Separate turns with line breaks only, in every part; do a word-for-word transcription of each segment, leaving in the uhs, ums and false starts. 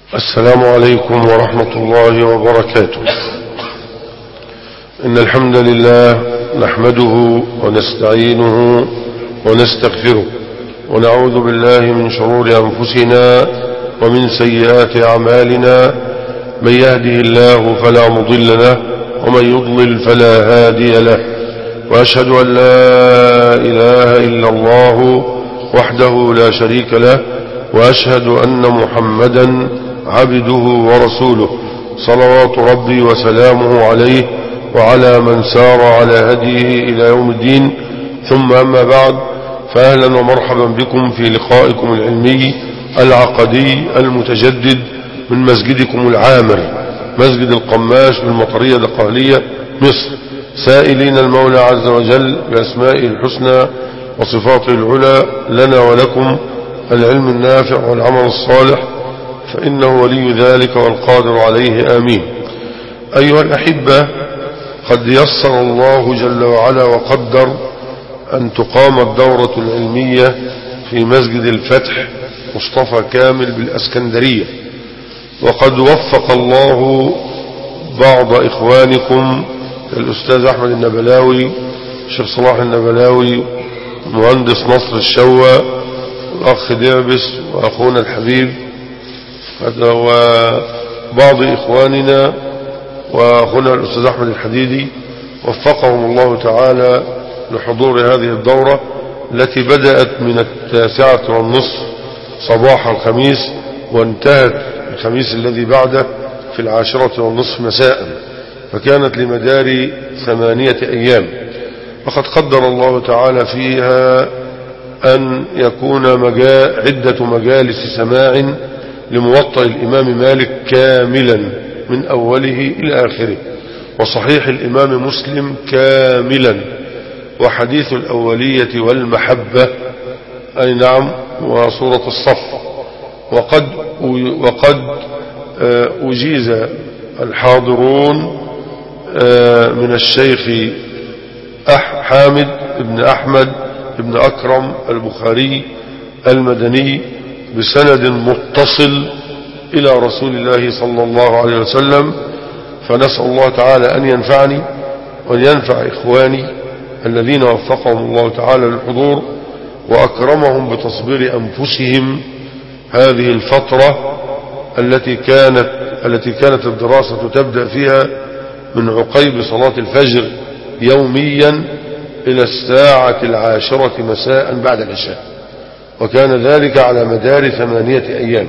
السلام عليكم ورحمة الله وبركاته. إن الحمد لله نحمده ونستعينه ونستغفره ونعوذ بالله من شرور أنفسنا ومن سيئات أعمالنا. من يهده الله فلا مضل له ومن يضلل فلا هادي له، وأشهد أن لا إله إلا الله وحده لا شريك له، وأشهد أن محمدا عبده ورسوله صلوات ربي وسلامه عليه وعلى من سار على هديه إلى يوم الدين. ثم أما بعد، فأهلا ومرحبا بكم في لقائكم العلمي العقدي المتجدد من مسجدكم العامر، مسجد القماش بالمطرية الدقهلية مصر، سائلين المولى عز وجل بأسمائه الحسنى وصفاته العلى لنا ولكم العلم النافع والعمل الصالح، فإنه ولي ذلك والقادر عليه، آمين. أيها الأحبة، قد يسر الله جل وعلا وقدر أن تقام الدورة العلمية في مسجد الفتح مصطفى كامل بالأسكندرية، وقد وفق الله بعض إخوانكم الأستاذ أحمد النبلاوي، الشيخ صلاح النبلاوي، المهندس نصر الشوى، والأخ ديابس، وأخونا الحبيب، وبعض إخواننا وأخونا الأستاذ أحمد الحديدي، وفقهم الله تعالى لحضور هذه الدورة التي بدأت من التاسعة والنصف صباح الخميس وانتهت الخميس الذي بعده في العاشرة والنصف مساء، فكانت لمدار ثمانية أيام. وقد قدر الله تعالى فيها أن يكون مجا... عدة مجالس سماع لموطأ الإمام مالك كاملا من أوله إلى آخره، وصحيح الإمام مسلم كاملا، وحديث الأولية والمحبة، أي نعم، وسورة الصف. وقد وقد أجيز الحاضرون من الشيخ حامد بن أحمد بن أكرم البخاري المدني بسند متصل إلى رسول الله صلى الله عليه وسلم، فنسأل الله تعالى أن ينفعني وأن ينفع إخواني الذين وفقهم الله تعالى للحضور وأكرمهم بتصبير أنفسهم هذه الفترة التي كانت التي كانت الدراسة تبدأ فيها من عقيب صلاة الفجر يوميا إلى الساعة العاشرة مساء بعد العشاء، وكان ذلك على مدار ثمانية أيام.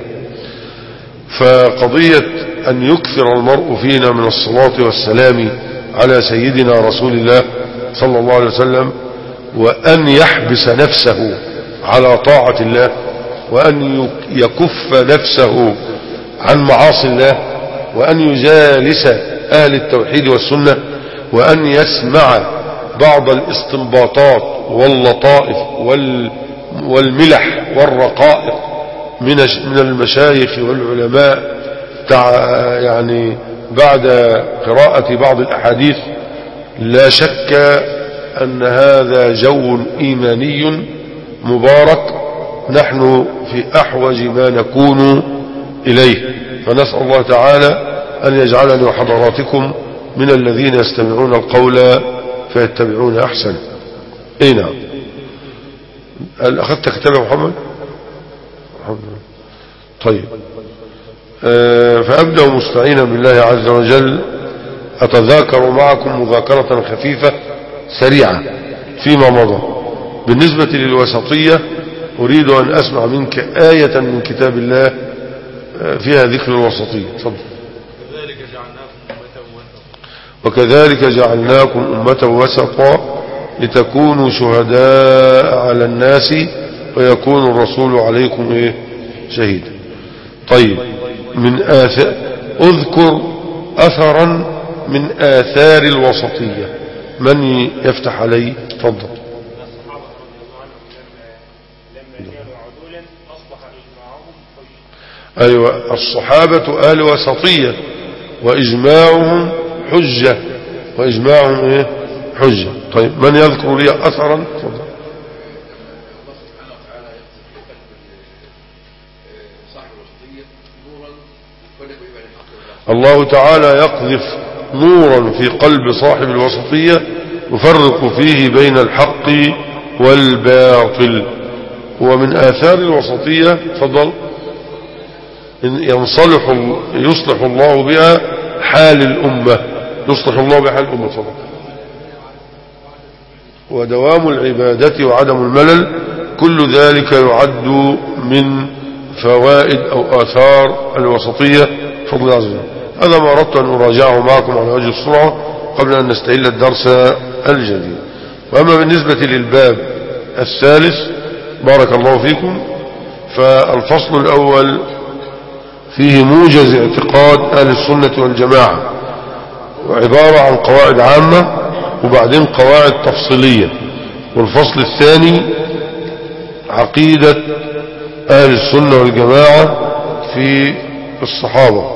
فقضية أن يكثر المرء فينا من الصلاة والسلام على سيدنا رسول الله صلى الله عليه وسلم، وأن يحبس نفسه على طاعة الله، وأن يكف نفسه عن معاصي الله، وأن يجالس أهل التوحيد والسنة، وأن يسمع بعض الاستنباطات واللطائف والملح والرقائق من المشايخ والعلماء يعني بعد قراءة بعض الأحاديث. لا شك أن هذا جو إيماني مبارك نحن في أحوج ما نكون إليه، فنسأل الله تعالى أن يجعلني وحضراتكم من الذين يستمعون القول فيتبعون أحسن. اي نعم. أخذت كتاب يا محمد؟ طيب. أه فأبدأ مستعينا بالله عز وجل أتذاكر معكم مذاكرة خفيفة سريعة فيما مضى. بالنسبة للوسطية أريد أن أسمع منك آية من كتاب الله فيها ذكر الوسطية. تفضل. وكذلك جعلناكم أمة وسطا لتكونوا شهداء على الناس ويكون الرسول عليكم إيه؟ شهيدا. طيب، من آثار اذكر أثرا من آثار الوسطية، من يفتح علي؟ تفضل. أيوة، الصحابة آل وسطية وإجماعهم حجة، وإجماعهم إيه؟ حجة. طيب، من يذكر لي أثرا؟ تفضل. الله تعالى يقذف نورا في قلب صاحب الوسطية يفرق فيه بين الحق والباطل. ومن آثار الوسطية تفضل إن ينصلح يصلح الله بها حال الأمة، يصلح الله بها حال الأمة تفضل. ودوام العبادة وعدم الملل كل ذلك يعد من فوائد أو آثار الوسطية فضل الله عز وجل. هذا ما أردت أن أراجعه معكم على وجه السرعة قبل أن نستهل الدرس الجديد. وأما بالنسبة للباب الثالث بارك الله فيكم، فالفصل الأول فيه موجز اعتقاد أهل السنة والجماعة، وعبارة عن قواعد عامة وبعدين قواعد تفصيلية. والفصل الثاني عقيدة أهل السنة والجماعة في الصحابة.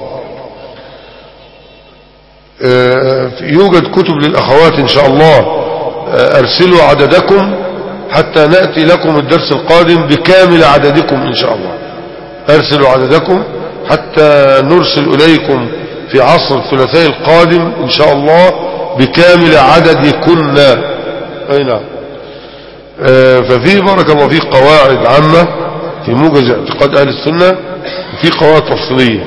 يوجد كتب للأخوات إن شاء الله، أرسلوا عددكم حتى نأتي لكم الدرس القادم بكامل عددكم إن شاء الله. أرسلوا عددكم حتى نرسل إليكم في عصر الثلاثاء القادم إن شاء الله بكامل عددكن. أي نعم. ففي بارك الله فيه قواعد عامة في موجز اعتقاد أهل السنة، وفي قواعد تفصيلية.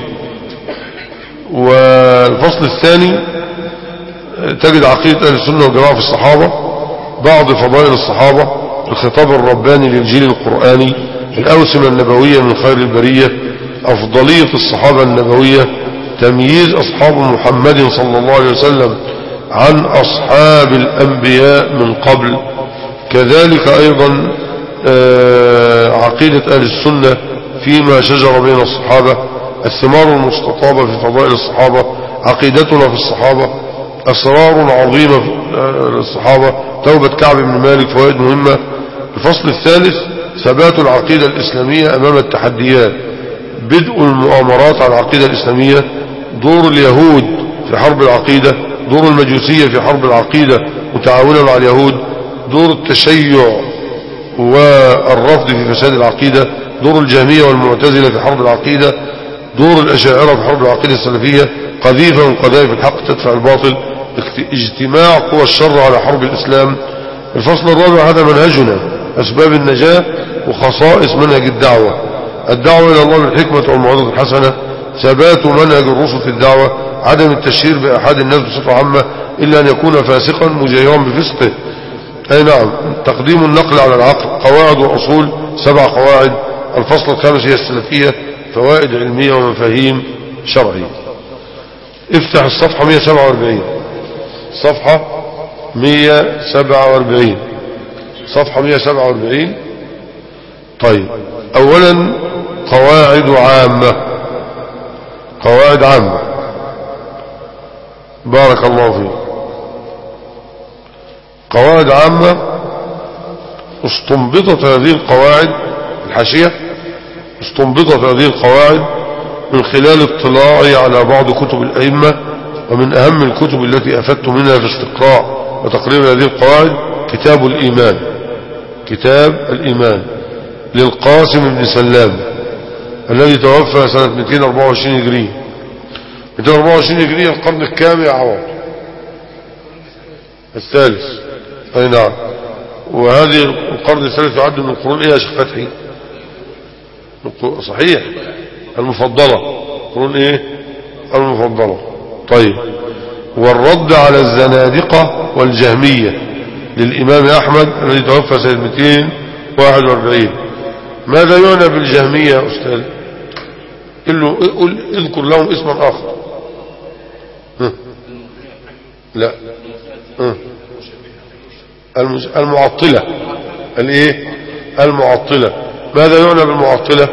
والفصل الثاني تجد عقيدة أهل السنة والجماعة في الصحابة، بعض فضائل الصحابة، الخطاب الرباني للجيل القرآني، الأوسمة النبوية من خير البرية، أفضلية الصحابة النبوية، تمييز أصحاب محمد صلى الله عليه وسلم عن أصحاب الأنبياء من قبل. كذلك أيضا عقيدة أهل السنة فيما شجر بين الصحابة، الثمار المستطابة في فضائل الصحابة، عقيدتنا في الصحابة، أسرار عظيمة للصحابة، توبة كعب بن مالك، فوائد مهمة. الفصل الثالث ثبات العقيدة الإسلامية أمام التحديات، بدء المؤامرات على العقيدة الإسلامية، دور اليهود في حرب العقيدة، دور المجوسية في حرب العقيدة متعاونا مع اليهود، دور التشيع والرفض في فساد العقيدة، دور الجهمية والمعتزلة في حرب العقيدة، دور الأشاعرة في حرب العقيدة السلفية، قذيفة من قذائف الحق تدفع الباطل، اجتماع قوى الشر على حرب الإسلام. الفصل الرابع هذا منهجنا، أسباب النجاة وخصائص منهج الدعوة، الدعوة إلى الله بالحكمة والموعظة الحسنة، ثبات منهج الرسل في الدعوة، عدم التشهير بأحد الناس بصفة عامة إلا أن يكون فاسقا مجيرا بفسقه. أي نعم. تقديم النقل على العقل، قواعد وأصول، سبع قواعد. الفصل الخامس هي السلفية، فوائد علمية ومفاهيم شرعية. افتح الصفحة مئة وسبعة وأربعين، صفحة مئة وسبعة وأربعين، صفحة مئة وسبعة وأربعين. طيب، أولا قواعد عامة، قواعد عامة بارك الله فيك. قواعد عامة استنبطت هذه القواعد، الحاشية استنبطت هذه القواعد من خلال اطلاعي على بعض كتب الأئمة، ومن أهم الكتب التي أفدت منها في استقراء وتقرير هذه القواعد كتاب الإيمان، كتاب الإيمان للقاسم بن سلام الذي توفى سنة مئتين وأربعة وعشرين هجرية. مئتين وأربعة وعشرين هجرية القرن الكام يا عوض؟ الثالث. أي نعم. وهذه القرن الثالث يعد من القرون ايه يا شيخ فتحي؟ صحيح، المفضلة، قرون ايه؟ المفضلة. طيب، والرد على الزنادقة والجهمية للإمام أحمد الذي توفى سنة مئتين وواحد وأربعين. ماذا يعنى بالجهمية يا أستاذ؟ اذكر لهم اسما آخر. لا، المعطلة. الايه؟ المعطلة. ماذا يعنى بالمعطلة؟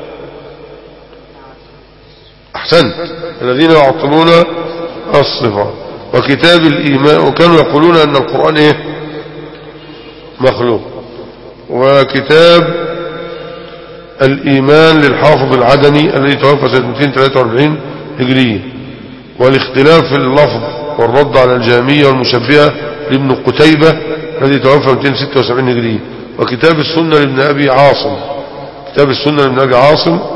احسنت، الذين يعطلون الصفة. وكتاب الإيمان، وكانوا يقولون ان القرآن ايه؟ مخلوق. وكتاب الإيمان للحافظ العدني الذي توفى سنة مئتين وثلاثة وأربعين هجرية. والاختلاف في اللفظ والرد على الجهمية والمشبهة لابن قتيبة الذي توفى مئتين وستة وسبعين هجرية. وكتاب السنة لابن أبي عاصم، كتاب السنة لابن أبي عاصم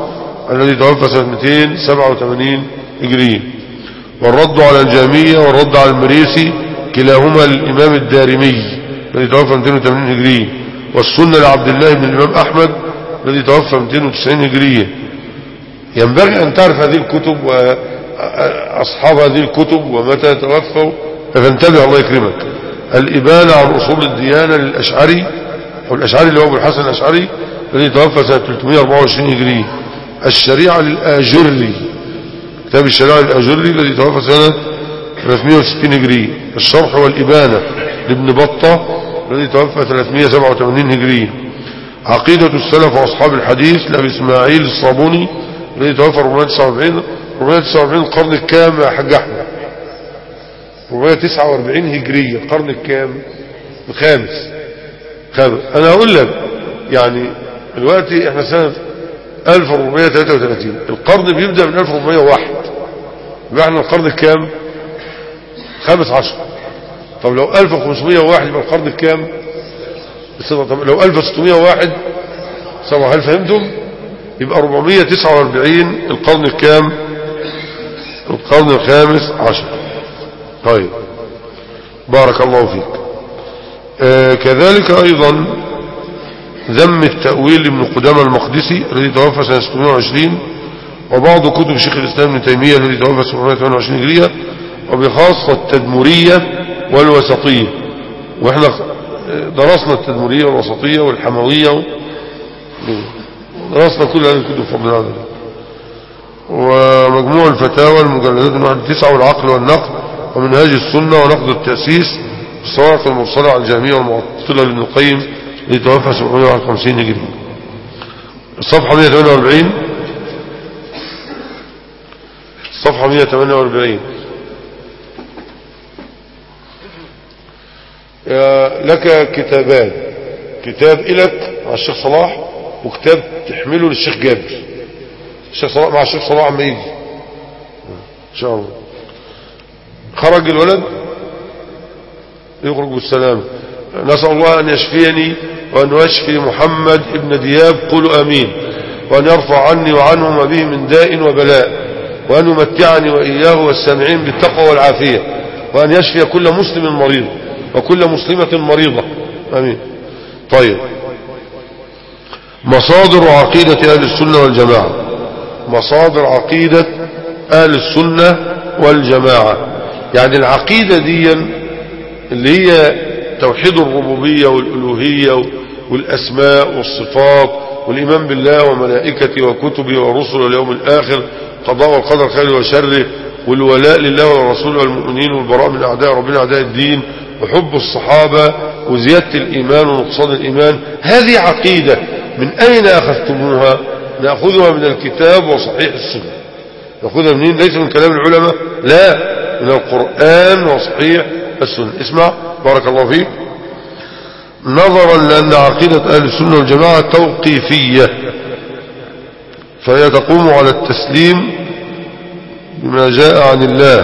الذي توفى سنة مئتين وسبعة وثمانين هجرية. والرد على الجهمية والرد على المريسي كلاهما الإمام الدارمي الذي توفى مئتين وثمانين هجرية. والسنة لعبد الله بن الإمام أحمد الذي توفى مئتين وتسعين هجرية. ينبغي أن تعرف هذه الكتب وأصحاب هذه الكتب ومتى توفوا، فانتبه الله يكرمك. الإبانة عن أصول الديانة للأشعري، أو الأشعري اللي هو أبو الحسن الأشعري الذي توفى سنة ثلاثمئة وأربعة وعشرين هجرية. الشريعة للآجري، كتاب الشريعة للآجري الذي توفى سنة ثلاثمئة وستين هجرية. الشرح والإبانة لابن بطة الذي توفى ثلاثمئة وسبعة وثمانين هجرية. عقيدة السلف وأصحاب الحديث لأبي إسماعيل الصابوني الذي توفى أربعمئة وتسعة وأربعين أربعمئة وتسعة وأربعين القرن الكام يا حاج أحمد؟ أربعمئة وتسعة وأربعين هجرية، القرن الكام؟ الخامس. خامس. أنا أقول لك يعني دلوقتي احنا سنة ألف وأربعمئة وثلاثة وثلاثين، القرن بيبدأ من ألف وأربعمئة وواحد، يبقى احنا القرن الكام؟ خامس عشر. طب لو ألف وخمسمئة وواحد يبقى القرن الكام؟ طب لو ألف وستمئة وواحد سبعة، هل فهمتم؟ يبقى أربعمئة وتسعة وأربعين القرن الكام؟ القرن الخامس عشر. طيب بارك الله فيك. آه كذلك أيضا ذم التأويل ابن قدامة المقدسي الذي توفى سنة ستمئة وعشرين، وبعض كتب شيخ الإسلام ابن تيمية الذي توفى سبعمئة وثمانية وعشرين هجرية، وبخاصة التدمرية والوسطية. واحنا درسنا التدمرية والوسطية والحموية، درسنا كل هذه الكتب بفضل الله. ومجموع الفتاوى المجلدات من واحد تسعة والعقل والنقد ومنهاج السنة ونقد التأسيس الصواعق المرسلة على الجهمية والمعطلة لابن القيم الذي توفى سبعمئة وواحد وخمسين هجري. الصفحة مئة وثمانية وأربعين، الصفحة مئة وثمانية وأربعين. لك كتابان، كتاب إلك مع الشيخ صلاح وكتاب تحمله للشيخ جابر. الشيخ صلاح مع الشيخ صلاح عم يجي إن شاء الله. خرج الولد يخرج بالسلام. نسأل الله أن يشفيني وأن يشفي محمد ابن دياب، قولوا آمين. وأن يرفع عني وعنه ما به من داء وبلاء، وأن يمتعني وإياه والسامعين بالتقوى والعافية، وأن يشفي كل مسلم مريض وكل مسلمة مريضة، آمين. طيب، مصادر عقيدة أهل السنة والجماعة. مصادر عقيدة أهل السنة والجماعة، يعني العقيدة دي اللي هي توحيد الربوبية والألوهية والأسماء والصفات والإيمان بالله وملائكته وكتبه ورسله واليوم الآخر، قضاء والقدر خيره وشره، والولاء لله والرسول والمؤمنين، والبراء من أعداء ربنا أعداء الدين، وحب الصحابة، وزيادة الإيمان ونقصان الإيمان. هذه عقيدة. من أين أخذتموها؟ نأخذها من الكتاب وصحيح السنة. نأخذها منين؟ ليس من كلام العلماء، لا، من القرآن وصحيح السنة. اسمع بارك الله فيك. نظرا لأن عقيدة أهل السنة والجماعة توقيفية، فهي تقوم على التسليم بما جاء عن الله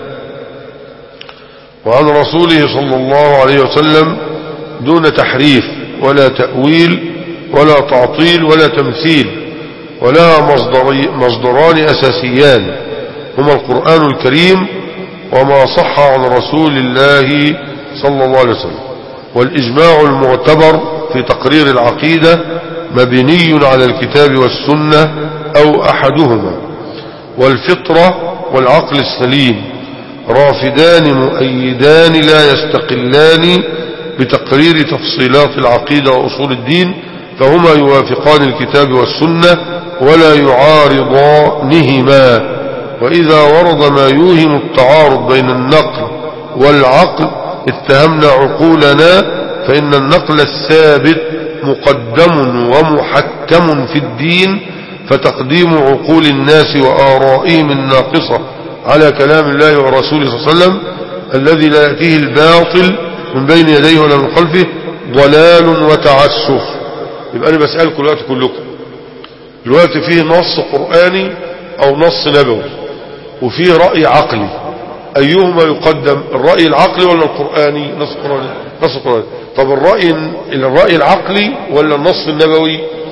وعن رسوله صلى الله عليه وسلم دون تحريف ولا تأويل ولا تعطيل ولا تمثيل، ولا مصدران أساسيان هما القرآن الكريم وما صح عن رسول الله صلى الله عليه وسلم. والإجماع المعتبر في تقرير العقيدة مبني على الكتاب والسنة أو أحدهما، والفطرة والعقل السليم رافدان مؤيدان لا يستقلان بتقرير تفصيلات العقيدة وأصول الدين، فهما يوافقان الكتاب والسنة ولا يعارضانهما. وإذا ورد ما يوهم التعارض بين النقل والعقل اتهمنا عقولنا، فإن النقل الثابت مقدم ومحكم في الدين، فتقديم عقول الناس وآرائهم الناقصة على كلام الله ورسوله صلى الله عليه وسلم الذي لا يأتيه الباطل من بين يديه ولا من خلفه ضلال وتعسف. يبقى أنا بسألكم الوقت كلكم، الوقت فيه نص قرآني أو نص نبوي وفيه رأي عقلي، أيهما يقدم؟ الرأي العقلي ولا القرآني؟ نص قرآني. نص قرآني. طب الرأي الرأي العقلي ولا النص النبوي؟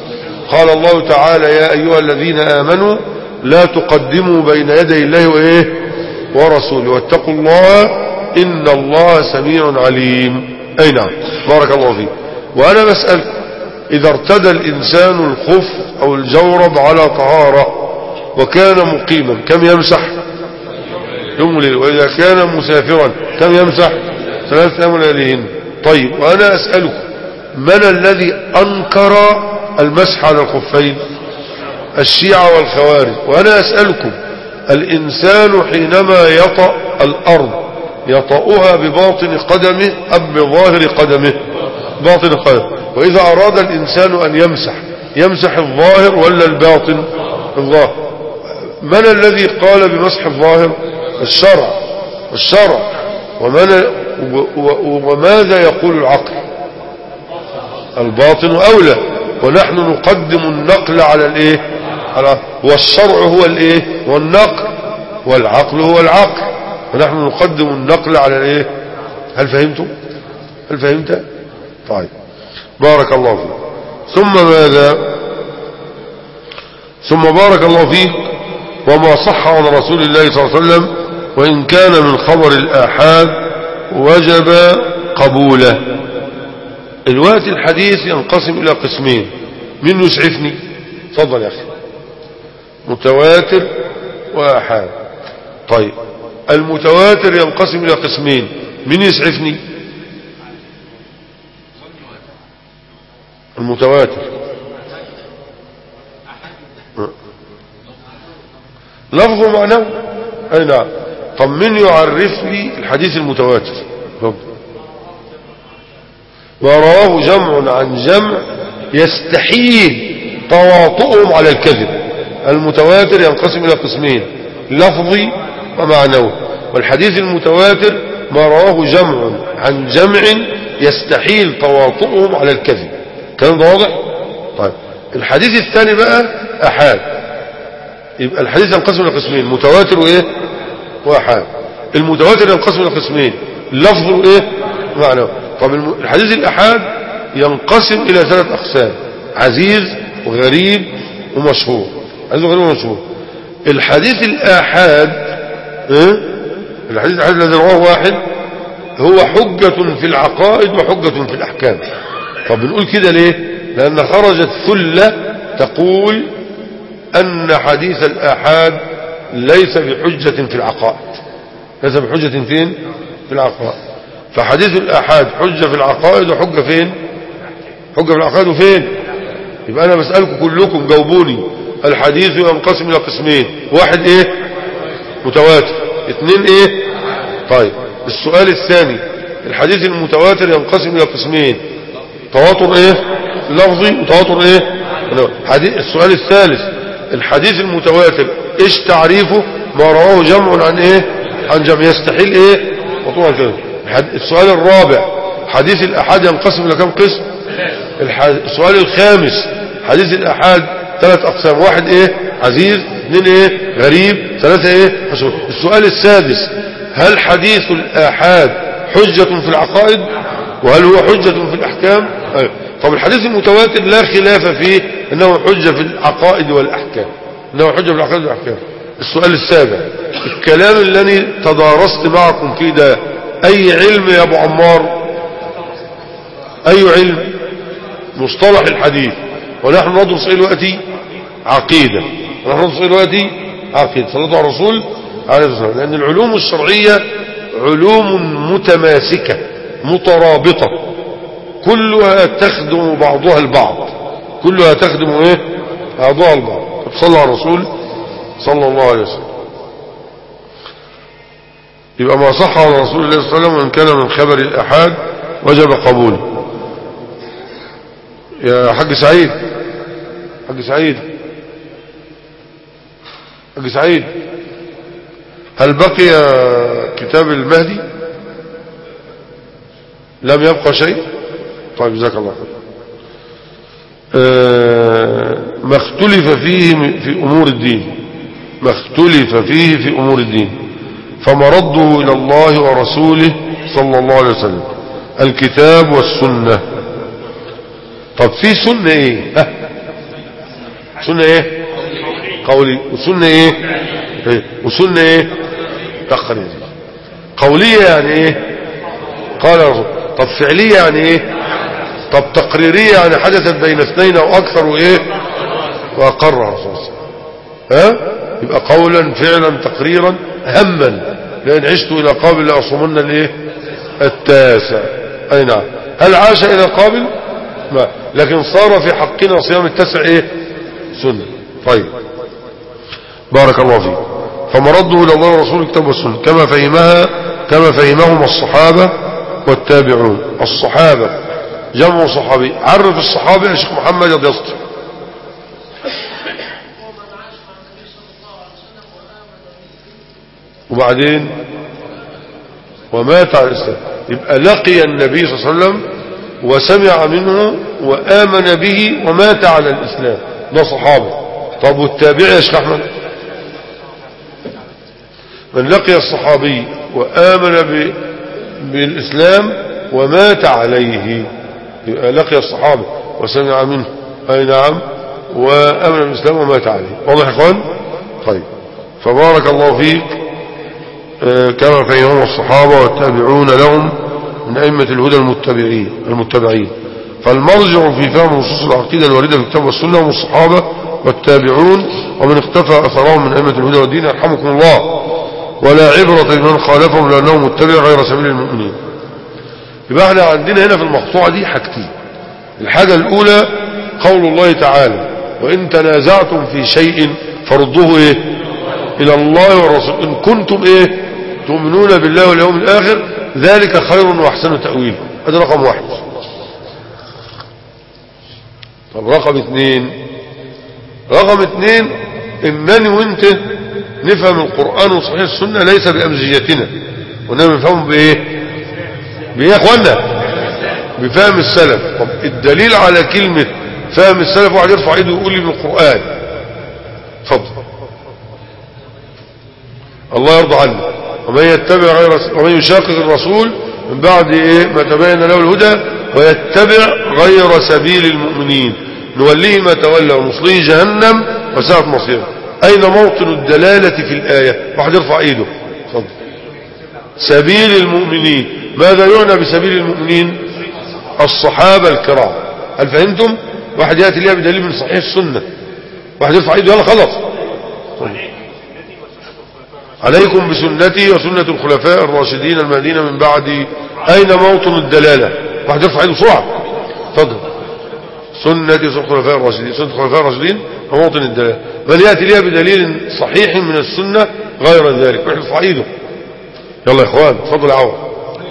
قال الله تعالى يا أيها الذين آمنوا لا تقدموا بين يدي الله وإيه ورسوله واتقوا الله إن الله سميع عليم. أي نعم بارك الله فيك. وأنا بسأل إذا ارتدى الإنسان الخف أو الجورب على طهارة وكان مقيما كم يمسح؟ يوم وليلة. وإذا كان مسافرا كم يمسح؟ ثلاثة أيام ولياليهن. طيب وأنا أسألك من الذي أنكر المسح على الخفين؟ الشيعة والخوارج. وأنا أسألكم الإنسان حينما يطأ الأرض يطأها بباطن قدمه أم بظاهر قدمه؟ باطن قدمه. وإذا أراد الإنسان أن يمسح يمسح الظاهر ولا الباطن؟ الظاهر. من الذي قال بمسح الظاهر؟ الشرع. الشرع. ومن وماذا يقول العقل؟ الباطن أولى. ونحن نقدم النقل على الايه؟ على والشرع هو الايه؟ والنقل. والعقل هو العقل. ونحن نقدم النقل على الايه؟ هل فهمتم؟ هل فهمت؟ طيب بارك الله فيك. ثم ماذا؟ ثم بارك الله فيك وما صح عن رسول الله صلى الله عليه وسلم وإن كان من خبر الآحاد وجب قبوله. الوقت الحديث ينقسم إلى قسمين. من يسعفني؟ تفضل يا أخي. متواتر وآحاد. طيب المتواتر ينقسم إلى قسمين. من يسعفني؟ المتواتر لفظه معناه. أي نعم. طب من يعرف لي الحديث المتواتر؟ ما رواه جمع عن جمع يستحيل تواطؤهم على الكذب. المتواتر ينقسم إلى قسمين لفظي ومعنوي. والحديث المتواتر ما رواه جمع عن جمع يستحيل تواطؤهم على الكذب. كان ده واضح؟ طيب الحديث الثاني بقى أحاد. يبقى الحديث ينقسم إلى قسمين متواتر وإيه وأحاد. المتواتر ينقسم إلى قسمين لفظ وإيه معنوي. طب الحديث الأحاد ينقسم إلى ثلاث أقسام: عزيز وغريب ومشهور. عزيز وغريب ومشهور. الحديث الآحاد اه؟ الحديث الآحاد الذي رواه واحد هو حجة في العقائد وحجة في الأحكام. طب بنقول كده ليه؟ لأن خرجت ثلة تقول أن حديث الآحاد ليس بحجة في العقائد. ليس بحجة فين؟ في العقائد. فحديث الآحاد حجة في العقائد وحجة فين؟ حجة في العقائد وفين؟ يبقى أنا بسألكم كلكم جاوبوني. الحديث ينقسم إلى قسمين: واحد إيه؟ متواتر. اثنين إيه؟ طيب السؤال الثاني: الحديث المتواتر ينقسم إلى قسمين: تواتر إيه؟ لفظي وتواتر إيه؟ حديث. السؤال الثالث: الحديث المتواتر إيش تعريفه؟ ما رواه جمع عن إيه؟ عن جمع يستحيل إيه؟ وطوع كده. السؤال الرابع: حديث الأحاد ينقسم إلى كم قسم؟ السؤال الخامس: حديث الأحاد ثلاث أقسام: واحد إيه؟ عزيز. اثنين إيه؟ غريب. ثلاثة إيه؟ مشهور. السؤال السادس: هل حديث الآحاد حجة في العقائد وهل هو حجة في الأحكام؟ أيوه. طب الحديث المتواتر لا خلاف فيه أنه حجة في العقائد والأحكام، أنه حجة في العقائد والأحكام. السؤال السابع: الكلام الذي تدارست معكم فيه ده أي علم يا أبو عمار؟ أي علم؟ مصطلح الحديث. ونحن ندرس إيه دلوقتي؟ عقيدة. ونحن ندرس إيه دلوقتي؟ عقيدة. صلى على الرسول عليه الصلاة والسلام. لأن العلوم الشرعية علوم متماسكة مترابطة، كلها تخدم بعضها البعض. كلها تخدم إيه؟ بعضها البعض. صلى على الرسول صلى الله عليه وسلم. يبقى ما صح عن رسول الله صلى الله عليه وسلم وإن كان من خبر الأحاد وجب قبوله. يا حاج سعيد، حاج سعيد، حاج سعيد، هل بقي كتاب المهدي؟ لم يبقى شيء؟ طيب جزاك الله خير. أه ما اختلف فيه في أمور الدين، ما اختلف فيه في أمور الدين فمرده إلى الله ورسوله صلى الله عليه وسلم، الكتاب والسنة. طب في سنة ايه؟ ها؟ سنة ايه قولي، وسنة ايه, إيه؟ وسنة ايه تقريرية. قولية يعني ايه قال الرسول، طب فعلية يعني ايه، طب تقريرية يعني حدثت بين اثنين او اكثر وايه واقر الرسول، ها يبقى قولا فعلا تقريرا هما، لان عشت الى قابل لاصومن الايه التاسع. اي نعم. هل عاش الى قابل؟ ما لكن صار في حقنا صيام التاسع ايه سنة. طيب بارك الله فيك. فمرده الى الله ورسوله الكتاب والسنة كما فهمها كما فهمهم الصحابة والتابعون. الصحابة جمع صحابي، عرف الصحابي يا شيخ محمد يا ضياستي. وبعدين ومات على الإسلام، يبقى لقي النبي صلى الله عليه وسلم وسمع منه وآمن به ومات على الإسلام، ده صحابي. طب والتابعي يا شيخ أحمد؟ من لقي الصحابي وآمن ب... بالإسلام ومات عليه، يبقى لقي الصحابي وسمع منه أي نعم وآمن بالإسلام ومات عليه. واضح يا اخوان؟ طيب فبارك الله فيك. آه كما فهمهم الصحابة والتابعون لهم من أئمة الهدى المتبعين المتبعين. فالمرجع في فهم نصوص العقيدة الواردة في الكتاب والسنة هم الصحابة والتابعون ومن اقتفى أثرهم من أئمة الهدى والدين يرحمكم الله، ولا عبرة لمن خالفهم لأنه متبع غير سبيل المؤمنين. يبقى احنا عندنا هنا في المقطوعة دي حاجتين. الحاجة الأولى قول الله تعالى وإن تنازعتم في شيء فردوه إيه إلى الله والرسول إن كنتم إيه تؤمنون بالله واليوم الآخر ذلك خير وأحسن تأويل. هذا رقم واحد. طب رقم اثنين رقم اثنين إنني وإنت نفهم القرآن وصحيح السنة ليس بأمزجتنا، وإنما نفهمه بإيه بإيه يا أخوانا بفهم السلف. طب الدليل على كلمة فهم السلف، واحد يرفع ايده ويقول لي من القرآن. اتفضل. الله يرضى عنه. ومن يتبع غير ومن يشاقق الرسول من بعد ايه ما تبين له الهدى ويتبع غير سبيل المؤمنين نوليه ما تولى ونصليه جهنم وساءت مصيره. اين موطن الدلالة في الآية؟ واحد يرفع ايده. اتفضل. سبيل المؤمنين. ماذا يعنى بسبيل المؤمنين؟ الصحابة الكرام. هل فهمتم؟ واحد يأتي ليها بدليل من صحيح السنة. واحد يرفع ايده يلا خلص. عليكم بسنتي وسنة الخلفاء الراشدين المهديين من بعدي. اين موطن الدلالة؟ واحد يرفع ايده بسرعة. اتفضل. سنتي وسنة الخلفاء الراشدين. سنة الخلفاء الراشدين وموطن الدلالة. من يأتي ليها بدليل صحيح من السنة غير ذلك واحد يرفع ايده. يلا يا اخوان اتفضل يا عوض.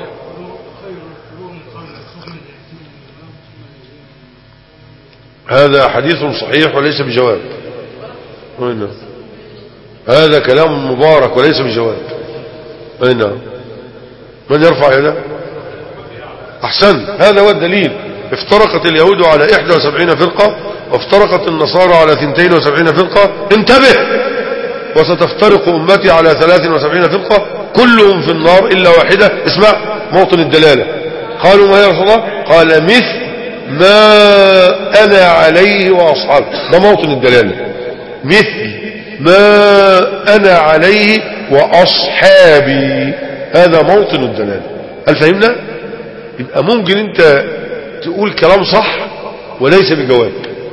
هذا حديث صحيح وليس بجواب. وين هذا كلام مبارك وليس بجواب. وين من يرفع يده؟ احسن. هذا هو الدليل. افترقت اليهود على إحدى وسبعين فرقة وافترقت النصارى على اثنتين وسبعين فرقة. انتبه. وستفترق أمتي على ثلاث وسبعين فرقة كلهم في النار إلا واحدة. اسمع موطن الدلالة. قالوا ما يا رسول الله؟ قال مثل ما أنا عليه وأصحابي. ده موطن الدلالة. مثل ما أنا عليه وأصحابي. هذا موطن الدلالة. هل فهمنا؟ يبقى ممكن انت تقول كلام صح وليس بجواب.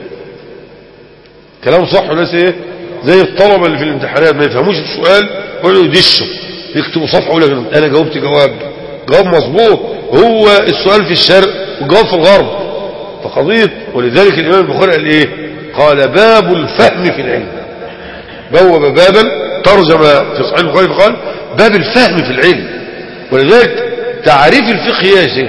كلام صح وليس ايه؟ زي الطلبة اللي في الامتحانات ما يفهموش السؤال ويقولوا يدشوا يكتبوا صفحة ويقول لك انا جاوبت جواب جواب مظبوط. هو السؤال في الشرق والجواب في الغرب. فقضية. ولذلك الإمام البخاري قال ايه؟ قال باب الفهم في العلم. بوب بابا ترجم في صحيح البخاري فقال باب الفهم في العلم. ولذلك تعريف الفقه يا شيخ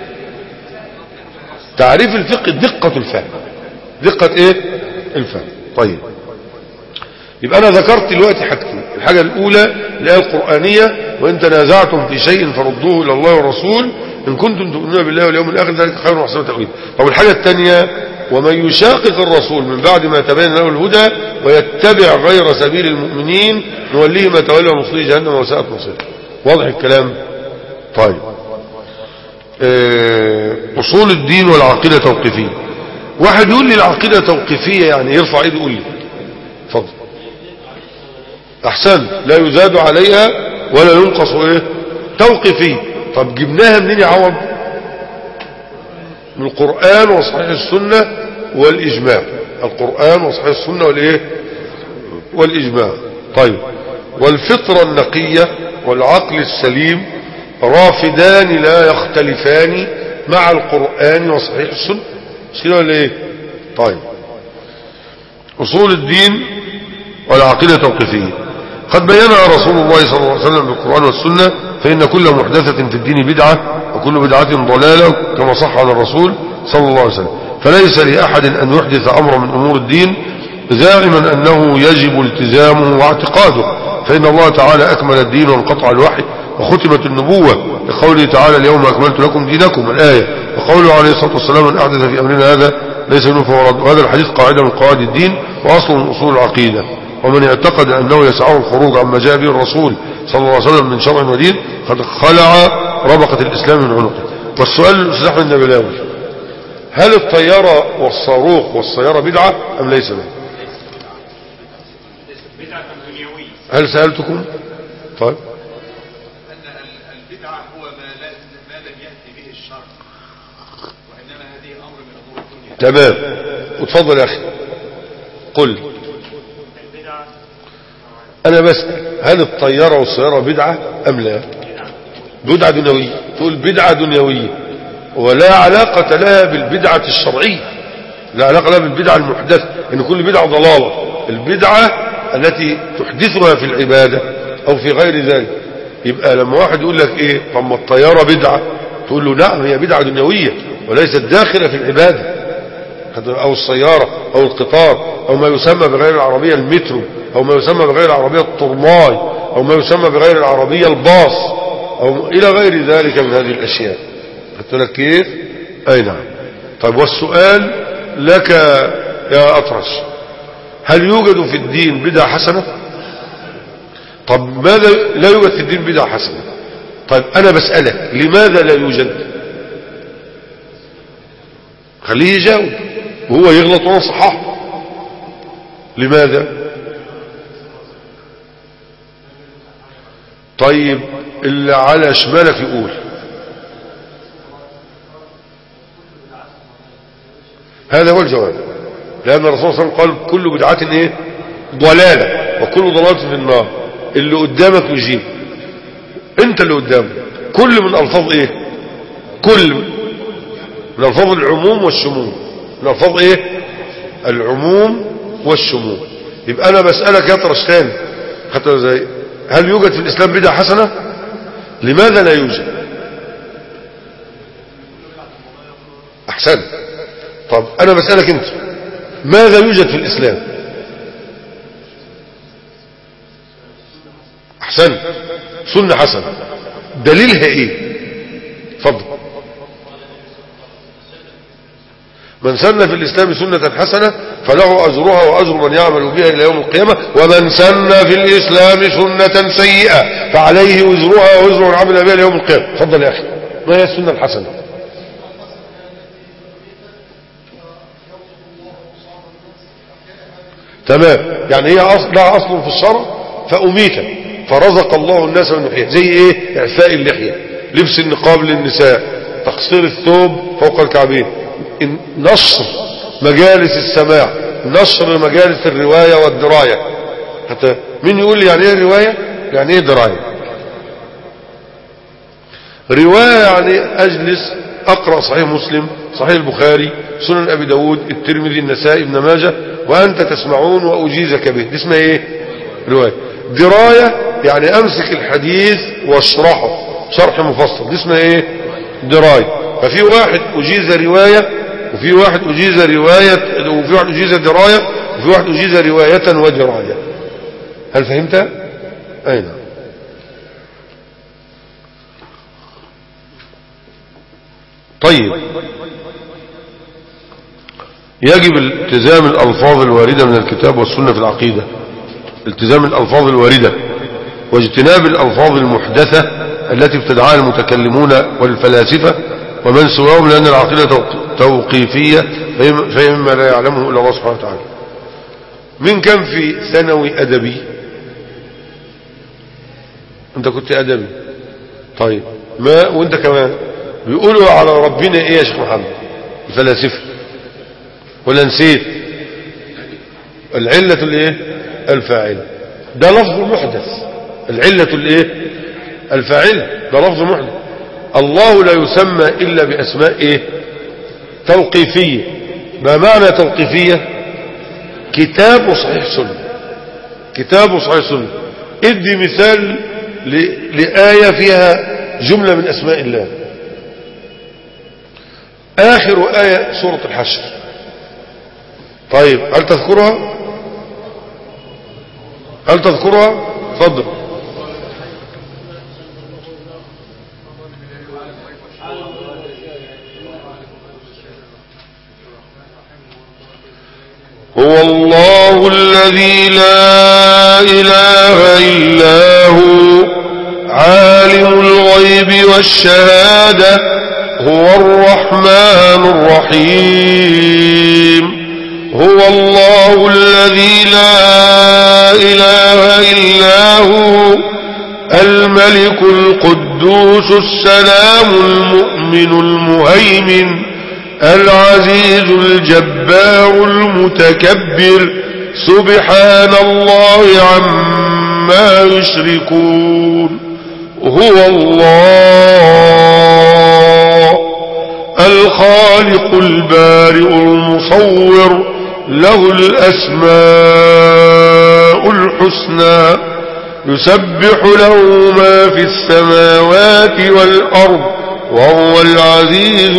تعريف الفقه دقة الفهم. دقة ايه الفهم. طيب يبقى انا ذكرت دلوقتي حاجتين. الحاجة الاولى الآية القرآنية وان تنازعتم في شيء فردوه الى الله والرسول ان كنتم تؤمنون بالله واليوم الاخر ذلك خير واحسن تأويل. طب الحاجة الثانية ومن يشاقق الرسول من بعد ما تبين له الهدى ويتبع غير سبيل المؤمنين نوليه ما تولى ونصليه جهنم وساءت مصيره. واضح الكلام؟ طيب. أصول الدين والعقيدة توقيفية. واحد يقول لي العقيدة توقيفية، يعني يرفع ايده يقول لي اتفضل. احسن، لا يزاد عليها ولا ينقص ايه، توقيفية. طب جبناها منين يا عوض؟ من القرآن وصحيح السنة والإجماع. القرآن وصحيح السنة والايه والإجماع. طيب، والفطرة النقية والعقل السليم رافدان لا يختلفان مع القرآن وصحيح السنة، مش كده ولا ايه؟ طيب، أصول الدين والعقيدة توقيفية. قد بينها رسول الله صلى الله عليه وسلم بالقرآن والسنة، فإن كل محدثة في الدين بدعة وكل بدعة ضلالة، كما صح عن الرسول صلى الله عليه وسلم. فليس لأحد أن يحدث أمر من أمور الدين زاعما أنه يجب التزامه واعتقاده، فإن الله تعالى أكمل الدين وانقطع الوحي وختمت النبوة، لقوله تعالى اليوم أكملت لكم دينكم الآية، وقوله عليه الصلاة والسلام من أحدث في أمرنا هذا ليس منه فهو رد. وهذا الحديث قاعدة من قواعد الدين وأصل من أصول العقيدة، ومن اعتقد أنه يسعه الخروج عما جاء به الرسول صلى الله عليه وسلم من شرع ودين قد خلع ربقة الإسلام من عنقه. والسؤال الأستاذ أحمد النبلاوي، هل الطيارة والصاروخ والسيارة بدعة أم ليس بدعة؟ هل سألتكم؟ طيب،
أن البدعة هو ما لم يأتي به الشرع، وإنما هذه أمر من أمور الدنيا.
تمام، وتفضل يا أخي قل. أنا بسأل هل الطيارة والسيارة بدعة أم لا؟ بدعة دنيوية. تقول بدعة دنيوية ولا علاقة لها بالبدعة الشرعية، لا علاقة لها بالبدعة المحدثة، إن كل بدعة ضلالة. البدعة التي تحدثها في العبادة أو في غير ذلك. يبقى لما واحد يقول لك إيه، طب ما الطيارة بدعة، تقول له نعم هي بدعة دنيوية وليست داخلة في العبادة، أو السيارة أو القطار أو ما يسمى بغير العربية المترو، أو ما يسمى بغير العربية الطرماي، أو ما يسمى بغير العربية الباص، أو إلى غير ذلك من هذه الأشياء. قلت لك كيف؟ أي نعم. طيب، والسؤال لك يا أطرش، هل يوجد في الدين بدعة حسنة؟ طب ماذا لا يوجد في الدين بدعة حسنة؟ طيب أنا بسألك لماذا لا يوجد؟ خليه يجاوب وهو يغلط وانا صححه. لماذا؟ طيب اللي على شمالك يقول. هذا هو الجواب، لأن الرسول صلى الله عليه وسلم قال كل بدعة ايه؟ ضلالة، وكل ضلالة في النار. اللي قدامك يجيب، انت اللي قدامك. كل من الفاظ ايه؟ كل من الفاظ العموم والشمول، من الفاظ ايه؟ العموم والشمول. يبقى انا بسألك يا طرش تاني، حتى زي هل يوجد في الاسلام بدعة حسنة؟ لماذا لا يوجد؟ احسن. طب انا بسألك انت، ماذا يوجد في الاسلام؟ احسن، سنة حسنة. دليلها ايه؟ اتفضل. من سن في الإسلام سنة حسنة فله أجرها وأجر من يعمل بها إلى يوم القيامة، ومن سن في الإسلام سنة سيئة فعليه وزرها ووزر من عمل بها إلى يوم القيامة. تفضل يا أخي، ما هي السنة الحسنة؟ تمام، يعني هي أصل لها أصل في الشرع فأميت فرزق الله الناس من محيط. زي إيه؟ إعفاء اللحية، لبس النقاب للنساء، تقصير الثوب فوق الكعبين، نشر مجالس السماع، نشر مجالس الرواية والدراية. حتى مين يقول لي يعني ايه رواية؟ يعني ايه دراية؟ رواية يعني اجلس اقرأ صحيح مسلم، صحيح البخاري، سنن ابي داود، الترمذي، النسائي، ابن ماجه، وانت تسمعون واجيزك به. دي اسمها ايه؟ رواية. دراية يعني امسك الحديث واشرحه شرح مفصل، دي اسمها ايه؟ دراية. ففي واحد اجيز رواية، وفي واحد اجيز رواية، وفي واحد اجيز دراية، وفي واحد اجيز رواية ودراية. هل فهمت؟ اين؟ طيب، يجب التزام الالفاظ الواردة من الكتاب والسنة في العقيدة، التزام الالفاظ الواردة واجتناب الالفاظ المحدثة التي ابتدعها المتكلمون والفلاسفة ومن سواهم، لأن العقيدة توقيفية فهي مما لا يعلمه إلا الله سبحانه وتعالى. من كان في ثانوي أدبي؟ أنت كنت أدبي، طيب ما وأنت كمان بيقولوا على ربنا إيه يا شيخ محمد؟ الفلاسفة، ولا نسيت؟ العلة الإيه؟ الفاعلة. ده لفظ محدث. العلة الإيه؟ الفاعلة، ده لفظ محدث. الله لا يسمى إلا بأسماء إيه؟ توقيفية. ما معنى توقيفية؟ كتاب وصحيح سنة. كتاب وصحيح سنة. ادي مثال لآية فيها جملة من أسماء الله. آخر آية سورة الحشر. طيب هل تذكرها؟ هل تذكرها؟ تفضل. هو الله الذي لا إله إلا هو عالم الغيب والشهادة هو الرحمن الرحيم. هو الله الذي لا إله إلا هو الملك القدوس السلام المؤمن المهيمن العزيز الجبار المتكبر سبحان الله عما يشركون. هو الله الخالق البارئ المصور له الأسماء الحسنى يسبح له ما في السماوات والأرض وهو العزيز